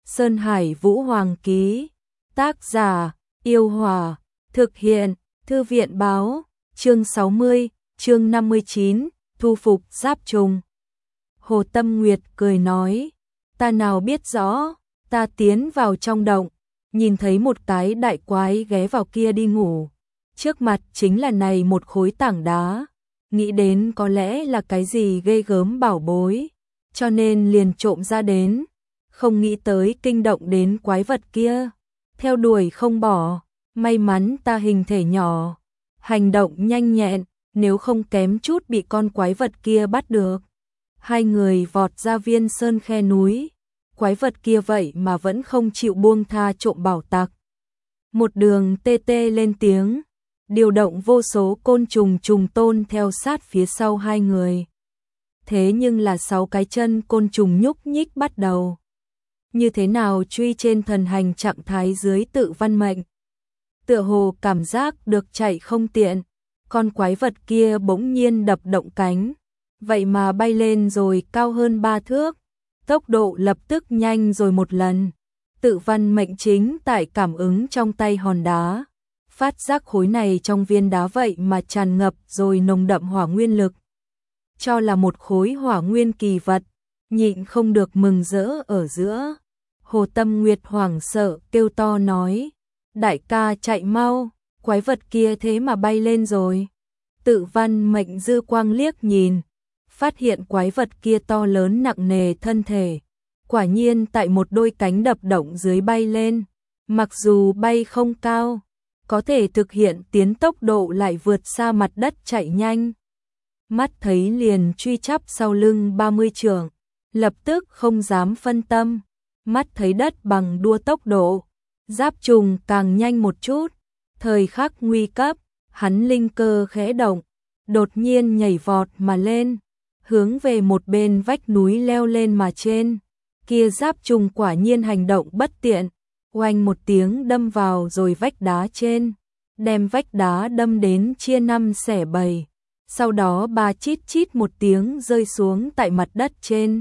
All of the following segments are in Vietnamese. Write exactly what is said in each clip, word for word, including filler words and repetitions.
Sơn Hải Vũ Hoàng ký. Tác giả, Yêu Hòa. Thực hiện, Thư viện báo. Chương sáu mươi, chương năm mươi chín, thu phục giáp trùng. Hồ Tâm Nguyệt cười nói, ta nào biết rõ, ta tiến vào trong động, nhìn thấy một cái đại quái ghé vào kia đi ngủ. Trước mặt chính là này một khối tảng đá, nghĩ đến có lẽ là cái gì ghê gớm bảo bối, cho nên liền trộm ra đến, không nghĩ tới kinh động đến quái vật kia, theo đuổi không bỏ, may mắn ta hình thể nhỏ, hành động nhanh nhẹn, nếu không kém chút bị con quái vật kia bắt được. Hai người vọt ra viên sơn khe núi, quái vật kia vậy mà vẫn không chịu buông tha trộm bảo tặc. Một đường tê tê lên tiếng, điều động vô số côn trùng trùng tôn theo sát phía sau hai người. Thế nhưng là sáu cái chân côn trùng nhúc nhích bắt đầu. Như thế nào truy trên thần hành trạng thái dưới tự văn mệnh. Tựa hồ cảm giác được chạy không tiện, con quái vật kia bỗng nhiên đập động cánh, vậy mà bay lên rồi cao hơn ba thước, tốc độ lập tức nhanh rồi một lần. Tự văn mệnh chính tại cảm ứng trong tay hòn đá, phát giác khối này trong viên đá vậy mà tràn ngập rồi nồng đậm hỏa nguyên lực. Cho là một khối hỏa nguyên kỳ vật, nhịn không được mừng rỡ ở giữa. Hồ Tâm Nguyệt hoảng sợ kêu to nói, đại ca chạy mau, quái vật kia thế mà bay lên rồi. Tự văn mệnh dư quang liếc nhìn, phát hiện quái vật kia to lớn nặng nề thân thể, quả nhiên tại một đôi cánh đập động dưới bay lên, mặc dù bay không cao, có thể thực hiện tiến tốc độ lại vượt xa mặt đất chạy nhanh. Mắt thấy liền truy chắp sau lưng ba mươi trượng, lập tức không dám phân tâm, mắt thấy đất bằng đua tốc độ, giáp trùng càng nhanh một chút, thời khắc nguy cấp, hắn linh cơ khẽ động, đột nhiên nhảy vọt mà lên, hướng về một bên vách núi leo lên mà trên. Kia giáp trùng quả nhiên hành động bất tiện, oanh một tiếng đâm vào rồi vách đá trên, đem vách đá đâm đến chia năm xẻ bảy, sau đó ba chít chít một tiếng rơi xuống tại mặt đất trên.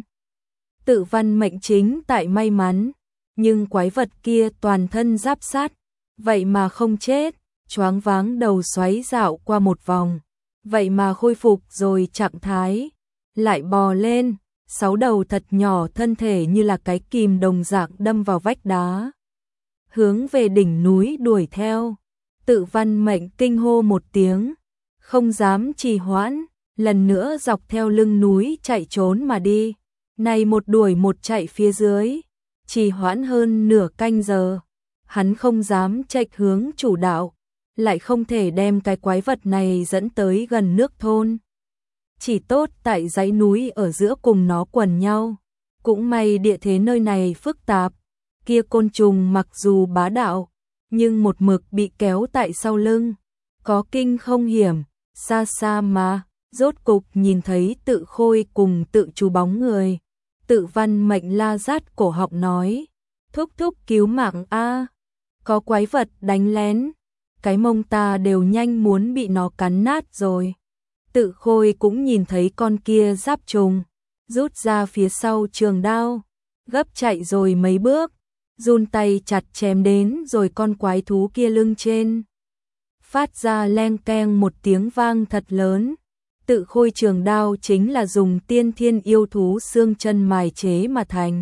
Tự văn mệnh chính tại may mắn, nhưng quái vật kia toàn thân giáp sát, vậy mà không chết, choáng váng đầu xoáy dạo qua một vòng, vậy mà khôi phục rồi trạng thái, lại bò lên, sáu đầu thật nhỏ thân thể như là cái kìm đồng dạng đâm vào vách đá, hướng về đỉnh núi đuổi theo. Tự văn mệnh kinh hô một tiếng, không dám trì hoãn, lần nữa dọc theo lưng núi chạy trốn mà đi. Này một đuổi một chạy phía dưới, trì hoãn hơn nửa canh giờ, hắn không dám chệch hướng chủ đạo, lại không thể đem cái quái vật này dẫn tới gần nước thôn. Chỉ tốt tại dãy núi ở giữa cùng nó quần nhau, cũng may địa thế nơi này phức tạp, kia côn trùng mặc dù bá đạo, nhưng một mực bị kéo tại sau lưng, có kinh không hiểm, xa xa mà, rốt cục nhìn thấy Tự Khôi cùng Tự Chú bóng người. Tự văn mệnh la rát cổ họng nói, thúc thúc cứu mạng a, có quái vật đánh lén, cái mông ta đều nhanh muốn bị nó cắn nát rồi. Tự Khôi cũng nhìn thấy con kia giáp trùng, rút ra phía sau trường đao, gấp chạy rồi mấy bước, run tay chặt chém đến rồi con quái thú kia lưng trên. Phát ra leng keng một tiếng vang thật lớn. Tự Khôi trường đao chính là dùng tiên thiên yêu thú xương chân mài chế mà thành.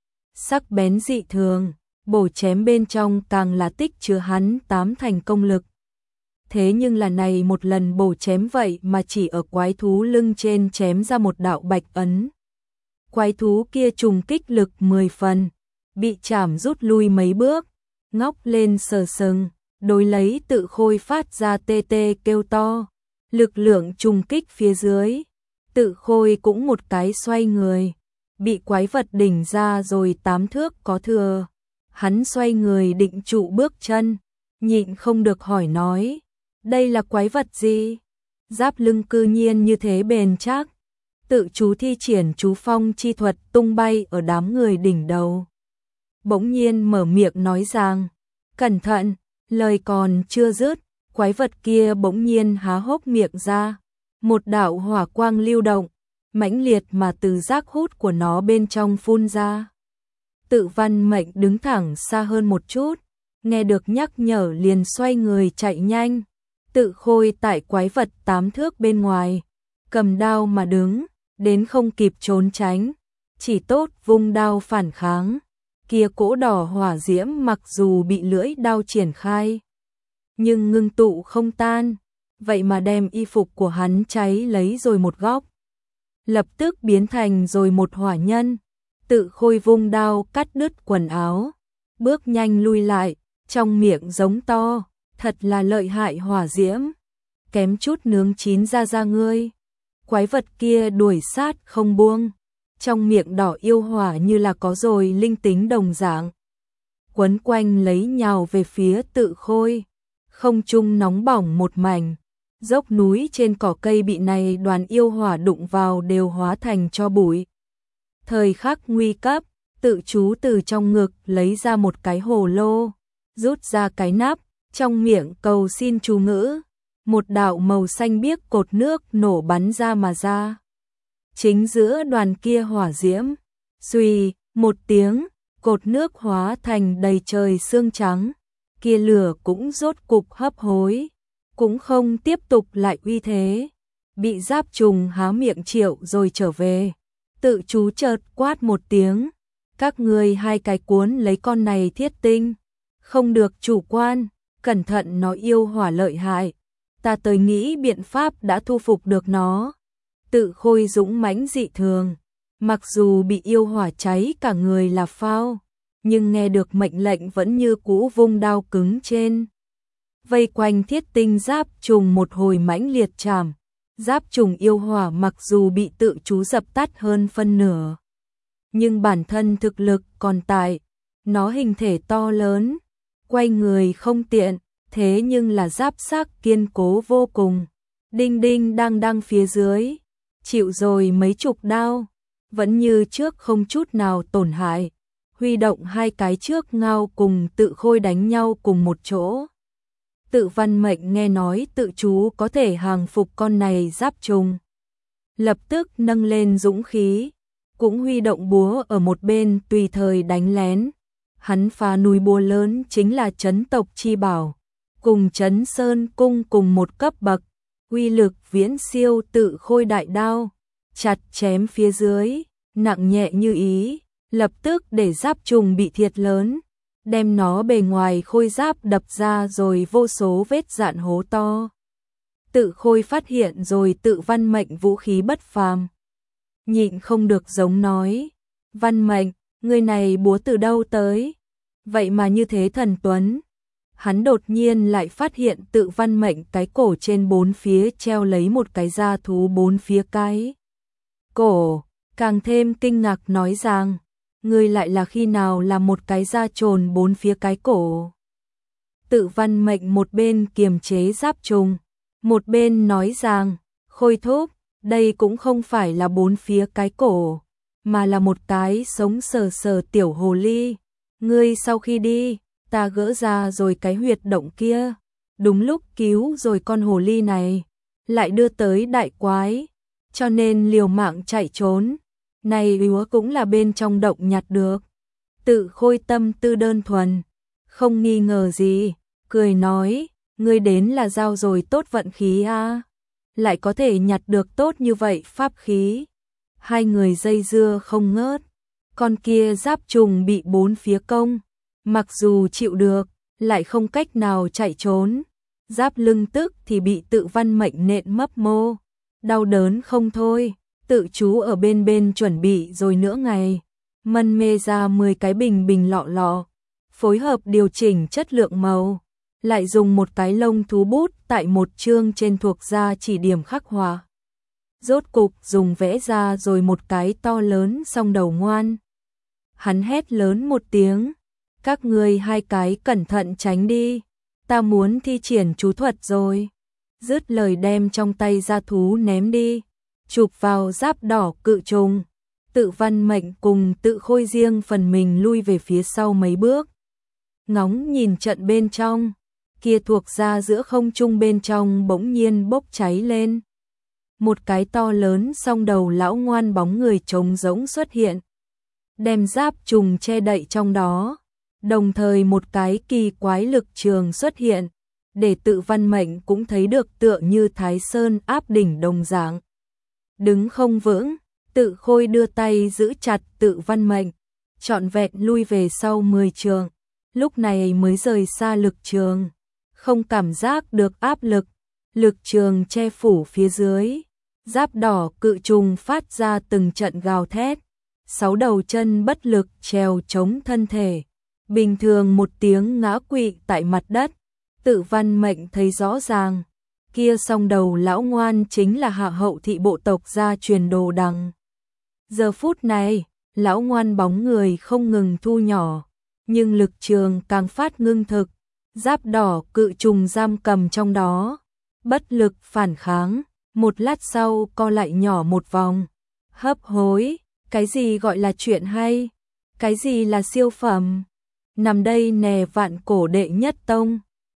Sắc bén dị thường, bổ chém bên trong càng là tích chứa hắn tám thành công lực. Thế nhưng là này một lần bổ chém vậy mà chỉ ở quái thú lưng trên chém ra một đạo bạch ấn. Quái thú kia trùng kích lực mười phần, bị chảm rút lui mấy bước, ngóc lên sờ sừng, đối lấy Tự Khôi phát ra tê tê kêu to. Lực lượng trùng kích phía dưới, Tự Khôi cũng một cái xoay người, bị quái vật đỉnh ra rồi tám thước có thừa. Hắn xoay người định trụ bước chân, nhịn không được hỏi nói, đây là quái vật gì? Giáp lưng cư nhiên như thế bền chắc. Tự Chú thi triển chú phong chi thuật tung bay ở đám người đỉnh đầu. Bỗng nhiên mở miệng nói rằng, cẩn thận, lời còn chưa dứt. Quái vật kia bỗng nhiên há hốc miệng ra, một đạo hỏa quang lưu động, mãnh liệt mà từ giác hút của nó bên trong phun ra. Tự Văn Mệnh đứng thẳng xa hơn một chút, nghe được nhắc nhở liền xoay người chạy nhanh. Tự Khôi tại quái vật tám thước bên ngoài, cầm đao mà đứng, đến không kịp trốn tránh, chỉ tốt vung đao phản kháng. Kia cỗ đỏ hỏa diễm mặc dù bị lưỡi đao triển khai, nhưng ngưng tụ không tan, vậy mà đem y phục của hắn cháy lấy rồi một góc, lập tức biến thành rồi một hỏa nhân. Tự Khôi vung đao cắt đứt quần áo, bước nhanh lui lại, trong miệng giống to, thật là lợi hại hỏa diễm, kém chút nướng chín ra ra ngươi. Quái vật kia đuổi sát không buông, trong miệng đỏ yêu hỏa như là có rồi linh tính đồng dạng, quấn quanh lấy nhào về phía Tự Khôi. Không trung nóng bỏng một mảnh, dốc núi trên cỏ cây bị này đoàn yêu hỏa đụng vào đều hóa thành tro bụi. Thời khắc nguy cấp, Tự Chú từ trong ngực lấy ra một cái hồ lô, rút ra cái nắp, trong miệng cầu xin chú ngữ, một đạo màu xanh biếc cột nước nổ bắn ra mà ra. Chính giữa đoàn kia hỏa diễm, xuy, một tiếng, cột nước hóa thành đầy trời sương trắng, kia lửa cũng rốt cục hấp hối, cũng không tiếp tục lại uy thế, bị Giáp Trùng há miệng triệu rồi trở về. Tự Chú chợt quát một tiếng, các ngươi hai cái cuốn lấy con này thiết tinh, không được chủ quan, cẩn thận nó yêu hỏa lợi hại, ta tới nghĩ biện pháp đã thu phục được nó. Tự Khôi dũng mãnh dị thường, mặc dù bị yêu hỏa cháy cả người là phao, nhưng nghe được mệnh lệnh vẫn như cũ vung đao cứng trên. Vây quanh thiết tinh Giáp Trùng một hồi mãnh liệt chạm, Giáp Trùng yêu hỏa mặc dù bị Tự Chú dập tắt hơn phân nửa, nhưng bản thân thực lực còn tại, nó hình thể to lớn, quay người không tiện, thế nhưng là giáp xác kiên cố vô cùng. Đinh đinh đang đang phía dưới, chịu rồi mấy chục đao, vẫn như trước không chút nào tổn hại, huy động hai cái trước ngao cùng Tự Khôi đánh nhau cùng một chỗ. Tự Văn Mệnh nghe nói Tự Chú có thể hàng phục con này Giáp Trùng, lập tức nâng lên dũng khí, cũng huy động búa ở một bên tùy thời đánh lén. Hắn phá núi búa lớn chính là Trấn Tộc Chi Bảo, cùng Trấn Sơn Cung cùng một cấp bậc, uy lực viễn siêu Tự Khôi đại đao, chặt chém phía dưới, nặng nhẹ như ý, lập tức để Giáp Trùng bị thiệt lớn, đem nó bề ngoài khôi giáp đập ra rồi vô số vết dạn hố to. Tự Khôi phát hiện rồi Tự Văn Mệnh vũ khí bất phàm, nhịn không được giống nói, Văn Mệnh, người này búa từ đâu tới, vậy mà như thế thần tuấn. Hắn đột nhiên lại phát hiện Tự Văn Mệnh cái cổ trên bốn phía treo lấy một cái da thú bốn phía cái cổ, càng thêm kinh ngạc nói rằng, ngươi lại là khi nào làm một cái da trồn bốn phía cái cổ. Tự Văn Mệnh một bên kiềm chế Giáp Trùng, một bên nói rằng, Khôi thúc, đây cũng không phải là bốn phía cái cổ, mà là một cái sống sờ sờ tiểu hồ ly. Ngươi sau khi đi, ta gỡ ra rồi cái huyệt động kia, đúng lúc cứu rồi con hồ ly này, lại đưa tới đại quái, cho nên liều mạng chạy trốn. Này búa cũng là bên trong động nhặt được. Tự Khôi tâm tư đơn thuần, không nghi ngờ gì, cười nói, ngươi đến là giao rồi tốt vận khí a, lại có thể nhặt được tốt như vậy pháp khí. Hai người dây dưa không ngớt, con kia Giáp Trùng bị bốn phía công, mặc dù chịu được, lại không cách nào chạy trốn. Giáp lưng tức thì bị Tự Văn Mệnh nện mấp mô, đau đớn không thôi. Tự Chú ở bên bên chuẩn bị rồi nửa ngày, mân mê ra mười cái bình bình lọ lọ, phối hợp điều chỉnh chất lượng màu, lại dùng một cái lông thú bút tại một chương trên thuộc ra chỉ điểm khắc họa. Rốt cục dùng vẽ ra rồi một cái to lớn song đầu ngoan. Hắn hét lớn một tiếng, các ngươi hai cái cẩn thận tránh đi, ta muốn thi triển chú thuật rồi. Dứt lời đem trong tay ra thú ném đi, chụp vào giáp đỏ cự trùng. Tự Văn Mệnh cùng Tự Khôi riêng phần mình lui về phía sau mấy bước, ngóng nhìn trận bên trong, kia thuộc ra giữa không trung bên trong bỗng nhiên bốc cháy lên. Một cái to lớn song đầu lão ngoan bóng người trống rỗng xuất hiện. đem giáp trùng che đậy trong đó. Đồng thời một cái kỳ quái lực trường xuất hiện, để Tự Văn Mệnh cũng thấy được tựa như Thái Sơn áp đỉnh đồng dạng. Đứng không vững, Tự Khôi đưa tay giữ chặt Tự Văn Mệnh, trọn vẹn lui về sau mười trượng, lúc này mới rời xa lực trường, không cảm giác được áp lực, lực trường che phủ phía dưới. Giáp đỏ cự trùng phát ra từng trận gào thét, sáu đầu chân bất lực trèo chống thân thể, bình thường một tiếng ngã quỵ tại mặt đất. Tự Văn Mệnh thấy rõ ràng, kia song đầu lão ngoan chính là Hạ Hậu thị bộ tộc gia truyền đồ đằng. Giờ phút này, lão ngoan bóng người không ngừng thu nhỏ, nhưng lực trường càng phát ngưng thực, giáp đỏ cự trùng giam cầm trong đó, bất lực phản kháng, một lát sau co lại nhỏ một vòng. Hấp hối, cái gì gọi là chuyện hay? Cái gì là siêu phẩm? Nằm đây nè vạn cổ đệ nhất tông.